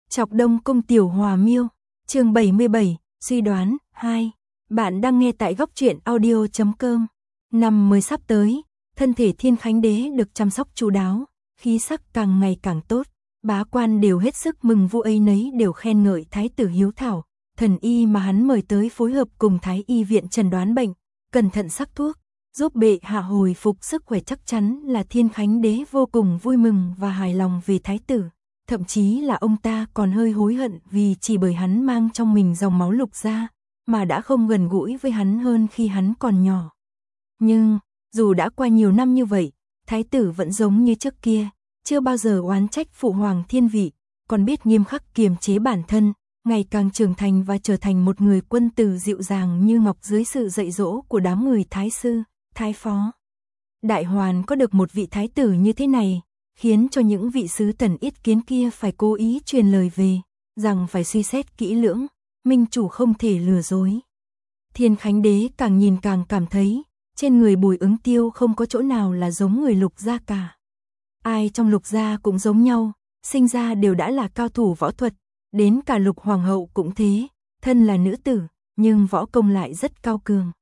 Chọc Đông Cung Tiểu Hòa Miêu, chương 77, suy đoán 2. Bạn đang nghe tại góc truyện audio.com. Năm mới sắp tới, thân thể Thiên Khánh Đế được chăm sóc chu đáo, khí sắc càng ngày càng tốt, bá quan đều hết sức mừng vui, ấy nấy đều khen ngợi thái tử hiếu thảo, thần y mà hắn mời tới phối hợp cùng thái y viện chẩn đoán bệnh, cẩn thận sắc thuốc, giúp bệ hạ hồi phục sức khỏe, chắc chắn là Thiên Khánh Đế vô cùng vui mừng và hài lòng về thái tử. Thậm chí là ông ta còn hơi hối hận vì chỉ bởi hắn mang trong mình dòng máu Lục gia, mà đã không gần gũi với hắn hơn khi hắn còn nhỏ. Nhưng, dù đã qua nhiều năm như vậy, thái tử vẫn giống như trước kia, chưa bao giờ oán trách phụ hoàng thiên vị, còn biết nghiêm khắc kiềm chế bản thân, ngày càng trưởng thành và trở thành một người quân tử dịu dàng như ngọc dưới sự dạy dỗ của đám người thái sư, thái phó. Đại Hoàn có được một vị thái tử như thế này, khiến cho những vị sứ thần ít kiến kia phải cố ý truyền lời về, rằng phải suy xét kỹ lưỡng, minh chủ không thể lừa dối. Thiên Khánh Đế càng nhìn càng cảm thấy, trên người Bùi Ứng Tiêu không có chỗ nào là giống người Lục gia cả. Ai trong Lục gia cũng giống nhau, sinh ra đều đã là cao thủ võ thuật, đến cả Lục hoàng hậu cũng thế, thân là nữ tử, nhưng võ công lại rất cao cường.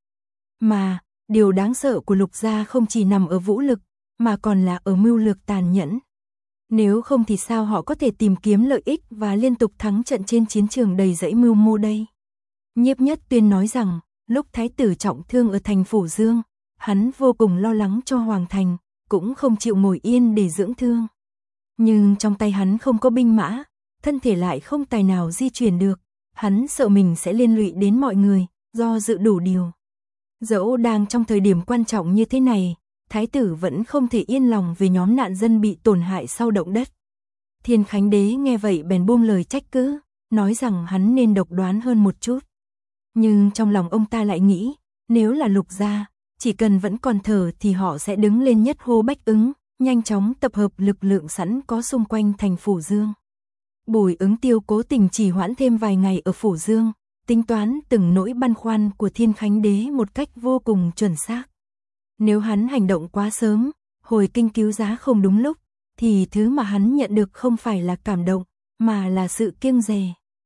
Mà, điều đáng sợ của Lục gia không chỉ nằm ở vũ lực, mà còn là ở mưu lược tàn nhẫn. Nếu không thì sao họ có thể tìm kiếm lợi ích và liên tục thắng trận trên chiến trường đầy rẫy mưu mô đây? Nhiếp Nhất Tuyên nói rằng, lúc thái tử trọng thương ở thành Phủ Dương, hắn vô cùng lo lắng cho Hoàng thành, cũng không chịu ngồi yên để dưỡng thương. Nhưng trong tay hắn không có binh mã, thân thể lại không tài nào di chuyển được, hắn sợ mình sẽ liên lụy đến mọi người, do dự đủ điều. Dẫu đang trong thời điểm quan trọng như thế này, thái tử vẫn không thể yên lòng về nhóm nạn dân bị tổn hại sau động đất. Thiên Khánh Đế nghe vậy bèn buông lời trách cứ, nói rằng hắn nên độc đoán hơn một chút. Nhưng trong lòng ông ta lại nghĩ, nếu là Lục gia, chỉ cần vẫn còn thở thì họ sẽ đứng lên nhất hô bách ứng, nhanh chóng tập hợp lực lượng sẵn có xung quanh thành Phủ Dương. Bùi Ứng Tiêu cố tình trì hoãn thêm vài ngày ở Phủ Dương, tính toán từng nỗi băn khoăn của Thiên Khánh Đế một cách vô cùng chuẩn xác. Nếu hắn hành động quá sớm, hồi kinh cứu giá không đúng lúc, thì thứ mà hắn nhận được không phải là cảm động, mà là sự kiêng dè.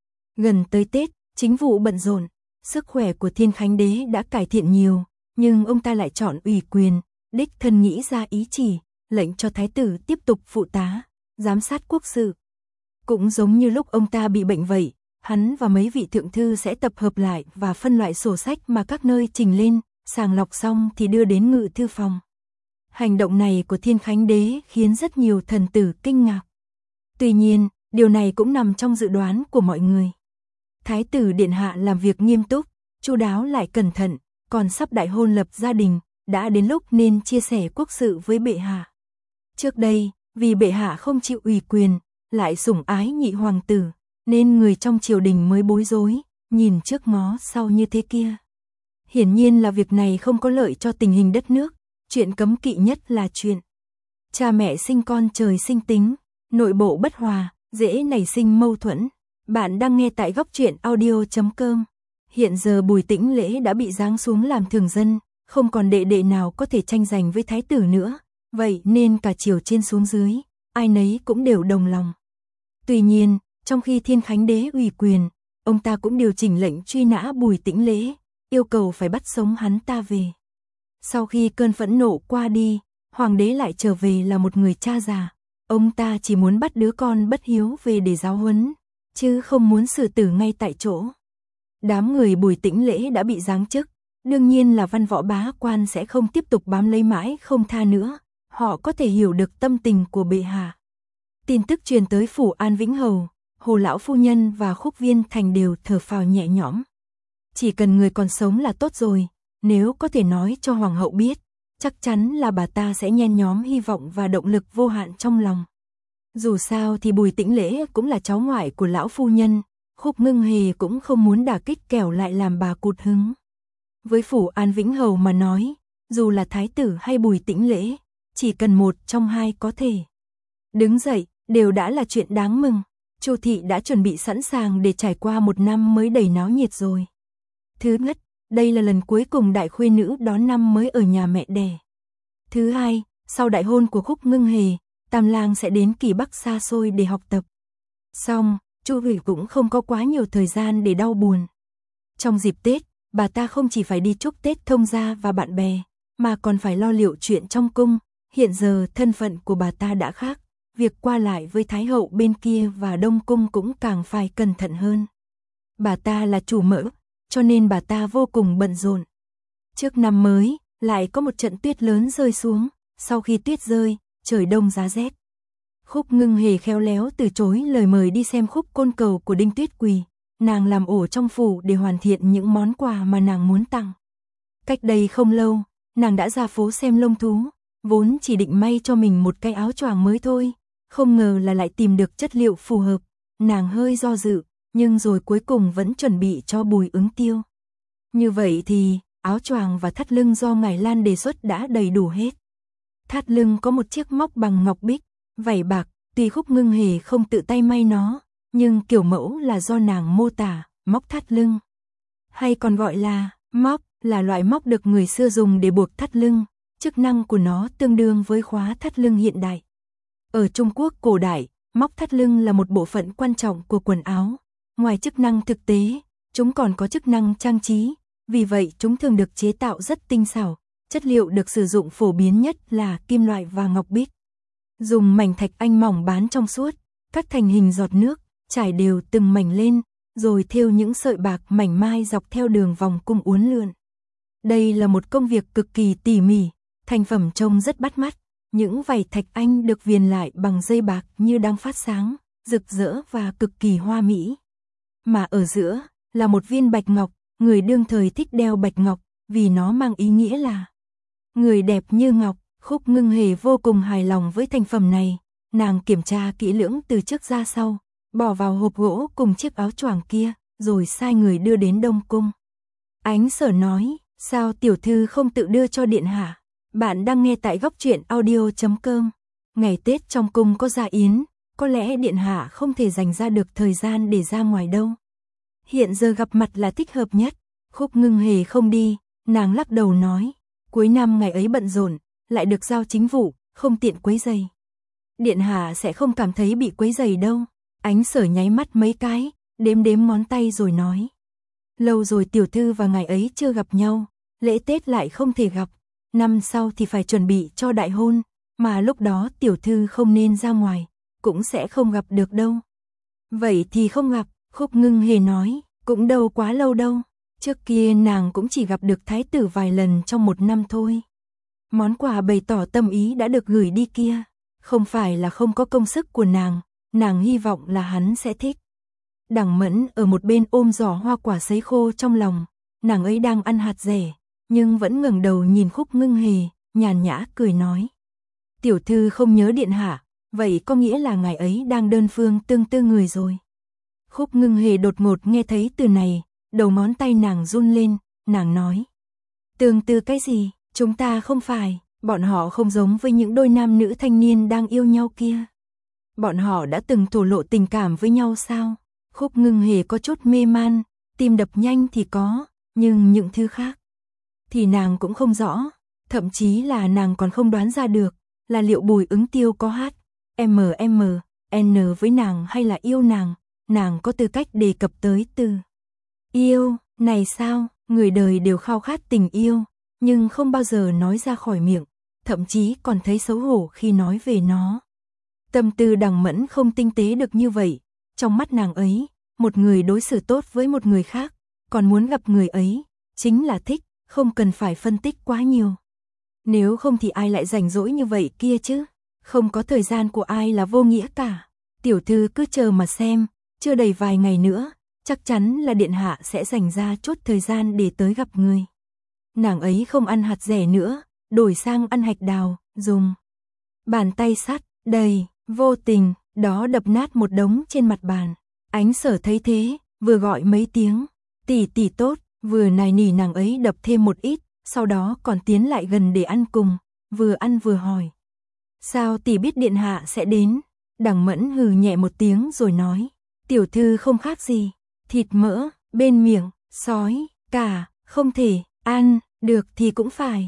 Gần tới Tết, chính vụ bận rộn, sức khỏe của Thiên Khánh Đế đã cải thiện nhiều, nhưng ông ta lại chọn ủy quyền, đích thân nghĩ ra ý chỉ, lệnh cho thái tử tiếp tục phụ tá, giám sát quốc sự. Cũng giống như lúc ông ta bị bệnh vậy, hắn và mấy vị thượng thư sẽ tập hợp lại và phân loại sổ sách mà các nơi trình lên, sàng lọc xong thì đưa đến ngự thư phòng. Hành động này của Thiên Khánh Đế khiến rất nhiều thần tử kinh ngạc. Tuy nhiên, điều này cũng nằm trong dự đoán của mọi người. Thái tử điện hạ làm việc nghiêm túc, chu đáo lại cẩn thận, còn sắp đại hôn lập gia đình, đã đến lúc nên chia sẻ quốc sự với bệ hạ. Trước đây, vì bệ hạ không chịu ủy quyền, lại sủng ái nhị hoàng tử, nên người trong triều đình mới bối rối, nhìn trước ngó sau như thế kia. Hiển nhiên là việc này không có lợi cho tình hình đất nước, chuyện cấm kỵ nhất là chuyện cha mẹ sinh con trời sinh tính, nội bộ bất hòa, dễ nảy sinh mâu thuẫn. Bạn đang nghe tại góc truyện audio.com. Hiện giờ Bùi Tĩnh Lễ đã bị giáng xuống làm thường dân, không còn đệ đệ nào có thể tranh giành với thái tử nữa, vậy nên cả triều trên xuống dưới, ai nấy cũng đều đồng lòng. Tuy nhiên, trong khi Thiên Khánh Đế ủy quyền, ông ta cũng điều chỉnh lệnh truy nã Bùi Tĩnh Lễ, yêu cầu phải bắt sống hắn ta về. Sau khi cơn phẫn nộ qua đi, hoàng đế lại trở về là một người cha già, ông ta chỉ muốn bắt đứa con bất hiếu về để giáo huấn, chứ không muốn xử tử ngay tại chỗ. Đám người Bùi Tĩnh Lễ đã bị giáng chức, đương nhiên là văn võ bá quan sẽ không tiếp tục bám lấy mãi không tha nữa, họ có thể hiểu được tâm tình của bệ hạ. Tin tức truyền tới phủ An Vĩnh Hầu, Hồ lão phu nhân và Khúc Viên Thành đều thở phào nhẹ nhõm. Chỉ cần người còn sống là tốt rồi, nếu có thể nói cho hoàng hậu biết, chắc chắn là bà ta sẽ nhen nhóm hy vọng và động lực vô hạn trong lòng. Dù sao thì Bùi Tĩnh Lễ cũng là cháu ngoại của lão phu nhân, Khúc Ngưng Hề cũng không muốn đả kích kẻo lại làm bà cụt hứng. Với phủ An Vĩnh Hầu mà nói, dù là thái tử hay Bùi Tĩnh Lễ, chỉ cần một trong hai có thể đứng dậy, đều đã là chuyện đáng mừng. Chu thị đã chuẩn bị sẵn sàng để trải qua một năm mới đầy náo nhiệt rồi. Thứ nhất, đây là lần cuối cùng đại khuê nữ đón năm mới ở nhà mẹ đẻ. Thứ hai, sau đại hôn của Khúc Ngưng Hề, Tam Lang sẽ đến Kỳ Bắc xa xôi để học tập. Xong, Chu Hủy cũng không có quá nhiều thời gian để đau buồn. Trong dịp Tết, bà ta không chỉ phải đi chúc Tết thông gia và bạn bè, mà còn phải lo liệu chuyện trong cung. Hiện giờ thân phận của bà ta đã khác, việc qua lại với Thái hậu bên kia và Đông cung cũng càng phải cẩn thận hơn. Bà ta là chủ mẫu, cho nên bà ta vô cùng bận rộn. Trước năm mới, lại có một trận tuyết lớn rơi xuống, sau khi tuyết rơi, trời đông giá rét. Khúc Ngưng Hề khéo léo từ chối lời mời đi xem khúc côn cầu của Đinh Tuyết Quỳ, nàng làm ổ trong phủ để hoàn thiện những món quà mà nàng muốn tặng. Cách đây không lâu, nàng đã ra phố xem lông thú, vốn chỉ định may cho mình một cái áo choàng mới thôi, không ngờ là lại tìm được chất liệu phù hợp, nàng hơi do dự, nhưng rồi cuối cùng vẫn chuẩn bị cho Bùi Ứng Tiêu. Như vậy thì, áo choàng và thắt lưng do Ngải Lan đề xuất đã đầy đủ hết. Thắt lưng có một chiếc móc bằng ngọc bích, vảy bạc, tuy Khúc Ngưng Hề không tự tay may nó, nhưng kiểu mẫu là do nàng mô tả, móc thắt lưng. Hay còn gọi là móc, là loại móc được người xưa dùng để buộc thắt lưng, chức năng của nó tương đương với khóa thắt lưng hiện đại. Ở Trung Quốc cổ đại, móc thắt lưng là một bộ phận quan trọng của quần áo. Ngoài chức năng thực tế, chúng còn có chức năng trang trí, vì vậy chúng thường được chế tạo rất tinh xảo. Chất liệu được sử dụng phổ biến nhất là kim loại và ngọc bích. Dùng mảnh thạch anh mỏng bán trong suốt, cắt thành hình giọt nước, trải đều từng mảnh lên, rồi thêu những sợi bạc mảnh mai dọc theo đường vòng cung uốn lượn. Đây là một công việc cực kỳ tỉ mỉ, thành phẩm trông rất bắt mắt. Những vảy thạch anh được viền lại bằng dây bạc như đang phát sáng, rực rỡ và cực kỳ hoa mỹ. Mà ở giữa là một viên bạch ngọc, người đương thời thích đeo bạch ngọc vì nó mang ý nghĩa là người đẹp như ngọc. Khúc Ngưng Hề vô cùng hài lòng với thành phẩm này, nàng kiểm tra kỹ lưỡng từ trước ra sau, bỏ vào hộp gỗ cùng chiếc áo choàng kia, rồi sai người đưa đến Đông cung. Ánh Sở nói, sao tiểu thư không tự đưa cho điện hạ? Bạn đang nghe tại góc truyện audio.com. Ngày Tết trong cung có gia yến, có lẽ điện hạ không thể dành ra được thời gian để ra ngoài đâu. Hiện giờ gặp mặt là thích hợp nhất. Khúc Ngưng Hề không đi, nàng lắc đầu nói, cuối năm ngày ấy bận rộn, lại được giao chính vụ, không tiện quấy rầy. Điện hạ sẽ không cảm thấy bị quấy rầy đâu. Ánh Sở nháy mắt mấy cái, đếm đếm ngón tay rồi nói, lâu rồi tiểu thư và ngài ấy chưa gặp nhau, lễ Tết lại không thể gặp, năm sau thì phải chuẩn bị cho đại hôn, mà lúc đó tiểu thư không nên ra ngoài, cũng sẽ không gặp được đâu. Vậy thì không gặp, Khúc Ngưng Hề nói, cũng đâu quá lâu đâu, trước kia nàng cũng chỉ gặp được thái tử vài lần trong một năm thôi. Món quà bày tỏ tâm ý đã được gửi đi kia, không phải là không có công sức của nàng hy vọng là hắn sẽ thích. Đằng Mẫn ở một bên ôm giỏ hoa quả sấy khô trong lòng, nàng ấy đang ăn hạt dẻ, nhưng vẫn ngẩng đầu nhìn Khúc Ngưng Hề, nhàn nhã cười nói. Tiểu thư không nhớ điện hạ, vậy có nghĩa là ngài ấy đang đơn phương tương tư người rồi. Khúc Ngưng Hề đột ngột nghe thấy từ này, đầu ngón tay nàng run lên, nàng nói. Tương tư cái gì, chúng ta không phải, bọn họ không giống với những đôi nam nữ thanh niên đang yêu nhau kia. Bọn họ đã từng thổ lộ tình cảm với nhau sao? Khúc Ngưng Hề có chút mê man, tim đập nhanh thì có, nhưng những thứ khác thì nàng cũng không rõ, thậm chí là nàng còn không đoán ra được là liệu Bùi Ứng Tiêu có hát MMN với nàng hay là yêu nàng có tư cách đề cập tới từ yêu này sao? Người đời đều khao khát tình yêu, nhưng không bao giờ nói ra khỏi miệng, thậm chí còn thấy xấu hổ khi nói về nó. Tâm tư Đằng Mẫn không tinh tế được như vậy, trong mắt nàng ấy, một người đối xử tốt với một người khác, còn muốn gặp người ấy, chính là thích, không cần phải phân tích quá nhiều. Nếu không thì ai lại rảnh rỗi như vậy kia chứ, không có thời gian của ai là vô nghĩa cả. Tiểu thư cứ chờ mà xem, chưa đầy vài ngày nữa, chắc chắn là điện hạ sẽ dành ra chút thời gian để tới gặp người. Nàng ấy không ăn hạt dẻ nữa, đổi sang ăn hạch đào, dùng bàn tay sắt, đầy, vô tình, đó đập nát một đống trên mặt bàn. Ánh Sở thấy thế, vừa gọi mấy tiếng, tỷ tỷ tốt, vừa nài nỉ nàng ấy đập thêm một ít, sau đó còn tiến lại gần để ăn cùng, vừa ăn vừa hỏi. Sao tỷ biết điện hạ sẽ đến? Đằng Mẫn hừ nhẹ một tiếng rồi nói, tiểu thư không khác gì, thịt mỡ, bên miệng, sói, cả, không thể, ăn, được thì cũng phải,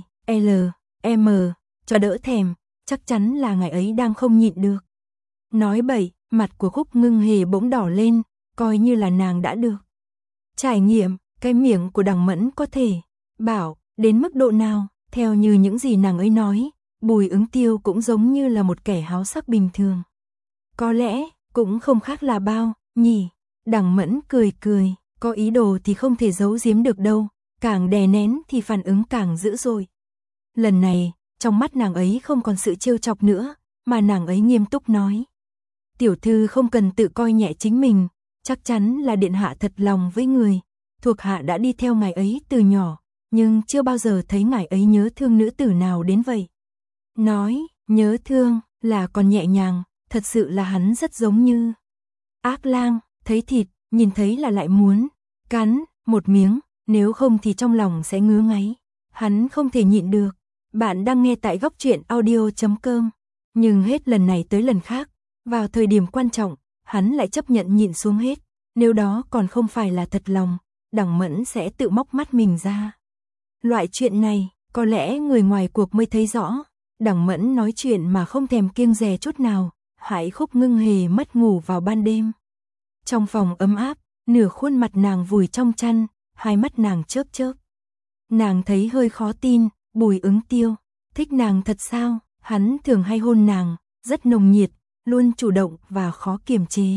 cho đỡ thèm, chắc chắn là ngày ấy đang không nhịn được. Nói bậy, Mặt của Khúc Ngưng Hề bỗng đỏ lên, coi như là nàng đã được trải nghiệm cái miệng của Đằng Mẫn có thể bảo đến mức độ nào. Theo như những gì nàng ấy nói, Bùi Ứng Tiêu cũng giống như là một kẻ háo sắc bình thường. Có lẽ cũng không khác là bao nhỉ. Đằng Mẫn cười cười, có ý đồ thì không thể giấu giếm được đâu, càng đè nén thì phản ứng càng dữ dội. Lần này, trong mắt nàng ấy không còn sự trêu chọc nữa, mà nàng ấy nghiêm túc nói: "Tiểu thư không cần tự coi nhẹ chính mình, chắc chắn là điện hạ thật lòng với người, thuộc hạ đã đi theo ngài ấy từ nhỏ, nhưng chưa bao giờ thấy ngài ấy nhớ thương nữ tử nào đến vậy." Nói nhớ thương là còn nhẹ nhàng, thật sự là hắn rất giống như ác lang, thấy thịt, nhìn thấy là lại muốn cắn một miếng, nếu không thì trong lòng sẽ ngứa ngáy. Hắn không thể nhịn được. Bạn đang nghe tại góc truyện audio.com. Nhưng hết lần này tới lần khác, vào thời điểm quan trọng, hắn lại chấp nhận nhịn xuống hết. Nếu đó còn không phải là thật lòng, Đằng Mẫn sẽ tự móc mắt mình ra. Loại chuyện này, có lẽ người ngoài cuộc mới thấy rõ. Đằng Mẫn nói chuyện mà không thèm kiêng dè chút nào, hại Khúc Ngưng Hề mất ngủ vào ban đêm. Trong phòng ấm áp, nửa khuôn mặt nàng vùi trong chăn, hai mắt nàng chớp chớp. Nàng thấy hơi khó tin, Bùi Ứng Tiêu thích nàng thật sao? Hắn thường hay hôn nàng, rất nồng nhiệt, luôn chủ động và khó kiềm chế.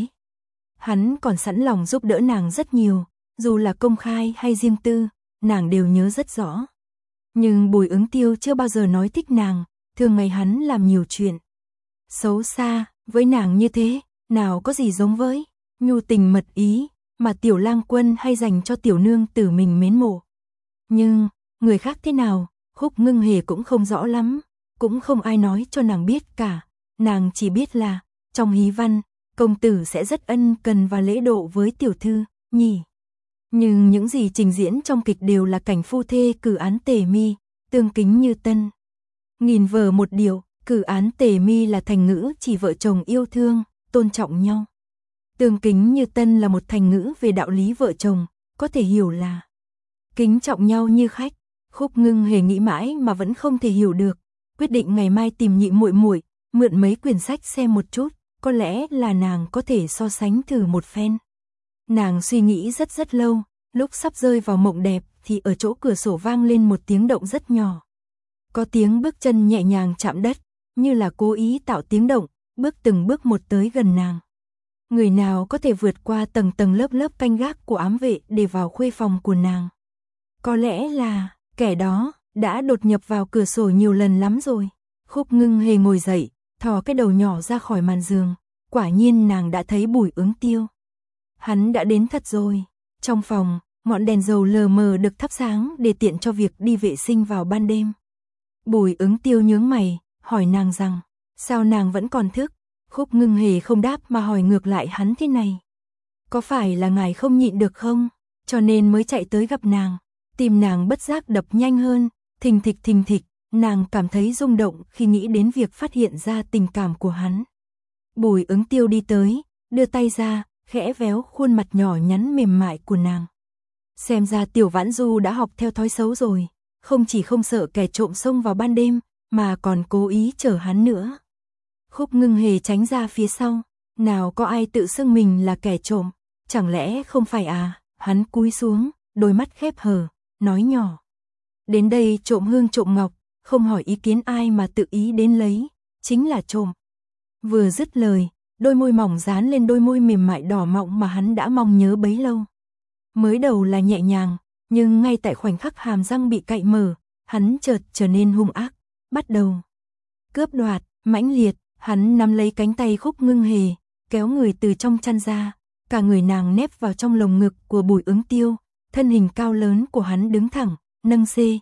Hắn còn sẵn lòng giúp đỡ nàng rất nhiều, dù là công khai hay riêng tư, nàng đều nhớ rất rõ. Nhưng Bùi Ứng Tiêu chưa bao giờ nói thích nàng, thường ngày hắn làm nhiều chuyện xấu xa với nàng như thế, nào có gì giống với nhu tình mật ý mà Tiểu Lang Quân hay dành cho tiểu nương tử mình mến mộ. Nhưng người khác thế nào, Khúc Ngưng Hề cũng không rõ lắm, cũng không ai nói cho nàng biết cả. Nàng chỉ biết là trong hí văn, công tử sẽ rất ân cần và lễ độ với tiểu thư nhỉ. Nhưng những gì trình diễn trong kịch đều là cảnh phu thê cử án tề mi, tương kính như tân. Nghìn vở một điệu, cử án tề mi là thành ngữ chỉ vợ chồng yêu thương, tôn trọng nhau. Tương kính như tân là một thành ngữ về đạo lý vợ chồng, có thể hiểu là kính trọng nhau như khách. Khúc Ngưng Hề nghĩ mãi mà vẫn không thể hiểu được, quyết định ngày mai tìm Nhị muội muội, mượn mấy quyển sách xem một chút, có lẽ là nàng có thể so sánh thử một phen. Nàng suy nghĩ rất lâu, lúc sắp rơi vào mộng đẹp thì ở chỗ cửa sổ vang lên một tiếng động rất nhỏ. Có tiếng bước chân nhẹ nhàng chạm đất, như là cố ý tạo tiếng động, bước từng bước một tới gần nàng. Người nào có thể vượt qua tầng tầng lớp lớp canh gác của ám vệ để vào khuê phòng của nàng? Có lẽ là kẻ đó đã đột nhập vào cửa sổ nhiều lần lắm rồi. Khúc Ngưng Hề ngồi dậy, thò cái đầu nhỏ ra khỏi màn giường. Quả nhiên nàng đã thấy Bùi Ứng Tiêu. Hắn đã đến thật rồi. Trong phòng, ngọn đèn dầu lờ mờ được thắp sáng để tiện cho việc đi vệ sinh vào ban đêm. Bùi Ứng Tiêu nhướng mày, hỏi nàng rằng, sao nàng vẫn còn thức? Khúc Ngưng Hề không đáp mà hỏi ngược lại hắn thế này. Có phải là ngài không nhịn được không? Cho nên mới chạy tới gặp nàng. Tim nàng bất giác đập nhanh hơn, thình thịch, nàng cảm thấy rung động khi nghĩ đến việc phát hiện ra tình cảm của hắn. Bùi Ứng Tiêu đi tới, đưa tay ra, khẽ véo khuôn mặt nhỏ nhắn mềm mại của nàng. Xem ra Tiểu Vãn Du đã học theo thói xấu rồi, không chỉ không sợ kẻ trộm xông vào ban đêm, mà còn cố ý chở hắn nữa. Khúc Ngưng Hề tránh ra phía sau, nào có ai tự xưng mình là kẻ trộm, chẳng lẽ không phải à? Hắn cúi xuống, đôi mắt khép hờ, nói nhỏ. Đến đây trộm hương trộm ngọc, không hỏi ý kiến ai mà tự ý đến lấy, chính là trộm. Vừa dứt lời, đôi môi mỏng dán lên đôi môi mềm mại đỏ mọng mà hắn đã mong nhớ bấy lâu. Mới đầu là nhẹ nhàng, nhưng ngay tại khoảnh khắc hàm răng bị cạy mở, hắn chợt trở nên hung ác, bắt đầu cướp đoạt, mãnh liệt. Hắn nắm lấy cánh tay Khúc Ngưng Hề, kéo người từ trong chăn ra, cả người nàng nép vào trong lồng ngực của Bùi Ứng Tiêu, thân hình cao lớn của hắn đứng thẳng, nâng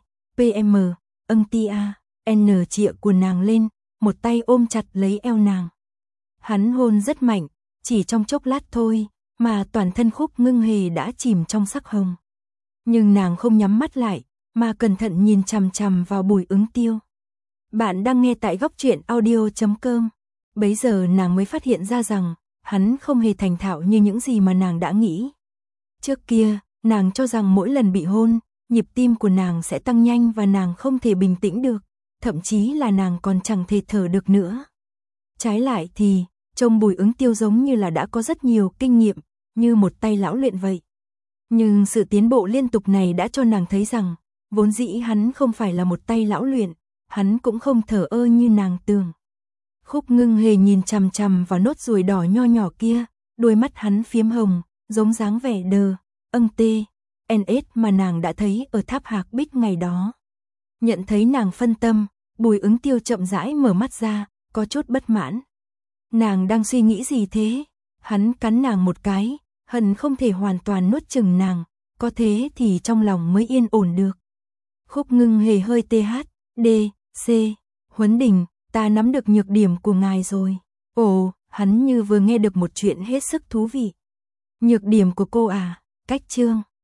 cm, tia, n chĩa của nàng lên, một tay ôm chặt lấy eo nàng. Hắn hôn rất mạnh, chỉ trong chốc lát thôi, mà toàn thân Khúc Ngưng Hề đã chìm trong sắc hồng. Nhưng nàng không nhắm mắt lại, mà cẩn thận nhìn chằm chằm vào Bùi Ứng Tiêu. Bạn đang nghe tại góc truyện audio.com. Bấy giờ nàng mới phát hiện ra rằng, hắn không hề thành thạo như những gì mà nàng đã nghĩ. Trước kia, nàng cho rằng mỗi lần bị hôn, nhịp tim của nàng sẽ tăng nhanh và nàng không thể bình tĩnh được, thậm chí là nàng còn chẳng thể thở được nữa. Trái lại thì, Trông Bùi Ứng Tiêu giống như là đã có rất nhiều kinh nghiệm, như một tay lão luyện vậy. Nhưng sự tiến bộ liên tục này đã cho nàng thấy rằng, vốn dĩ hắn không phải là một tay lão luyện, hắn cũng không thờ ơ như nàng tưởng. Khúc Ngưng Hề nhìn chằm chằm vào nốt ruồi đỏ nho nhỏ kia, đôi mắt hắn phiếm hồng, giống dáng vẻ đờ, NS mà nàng đã thấy ở tháp Hạc Bích ngày đó. Nhận thấy nàng phân tâm, Bùi Ứng Tiêu chậm rãi mở mắt ra, có chút bất mãn. Nàng đang suy nghĩ gì thế? Hắn cắn nàng một cái, hận không thể hoàn toàn nuốt chửng nàng, có thế thì trong lòng mới yên ổn được. Khúc Ngưng Hề hơi THDC, Huấn Đình, ta nắm được nhược điểm của ngài rồi. Ồ, hắn như vừa nghe được một chuyện hết sức thú vị. Nhược điểm của cô à? Cách chương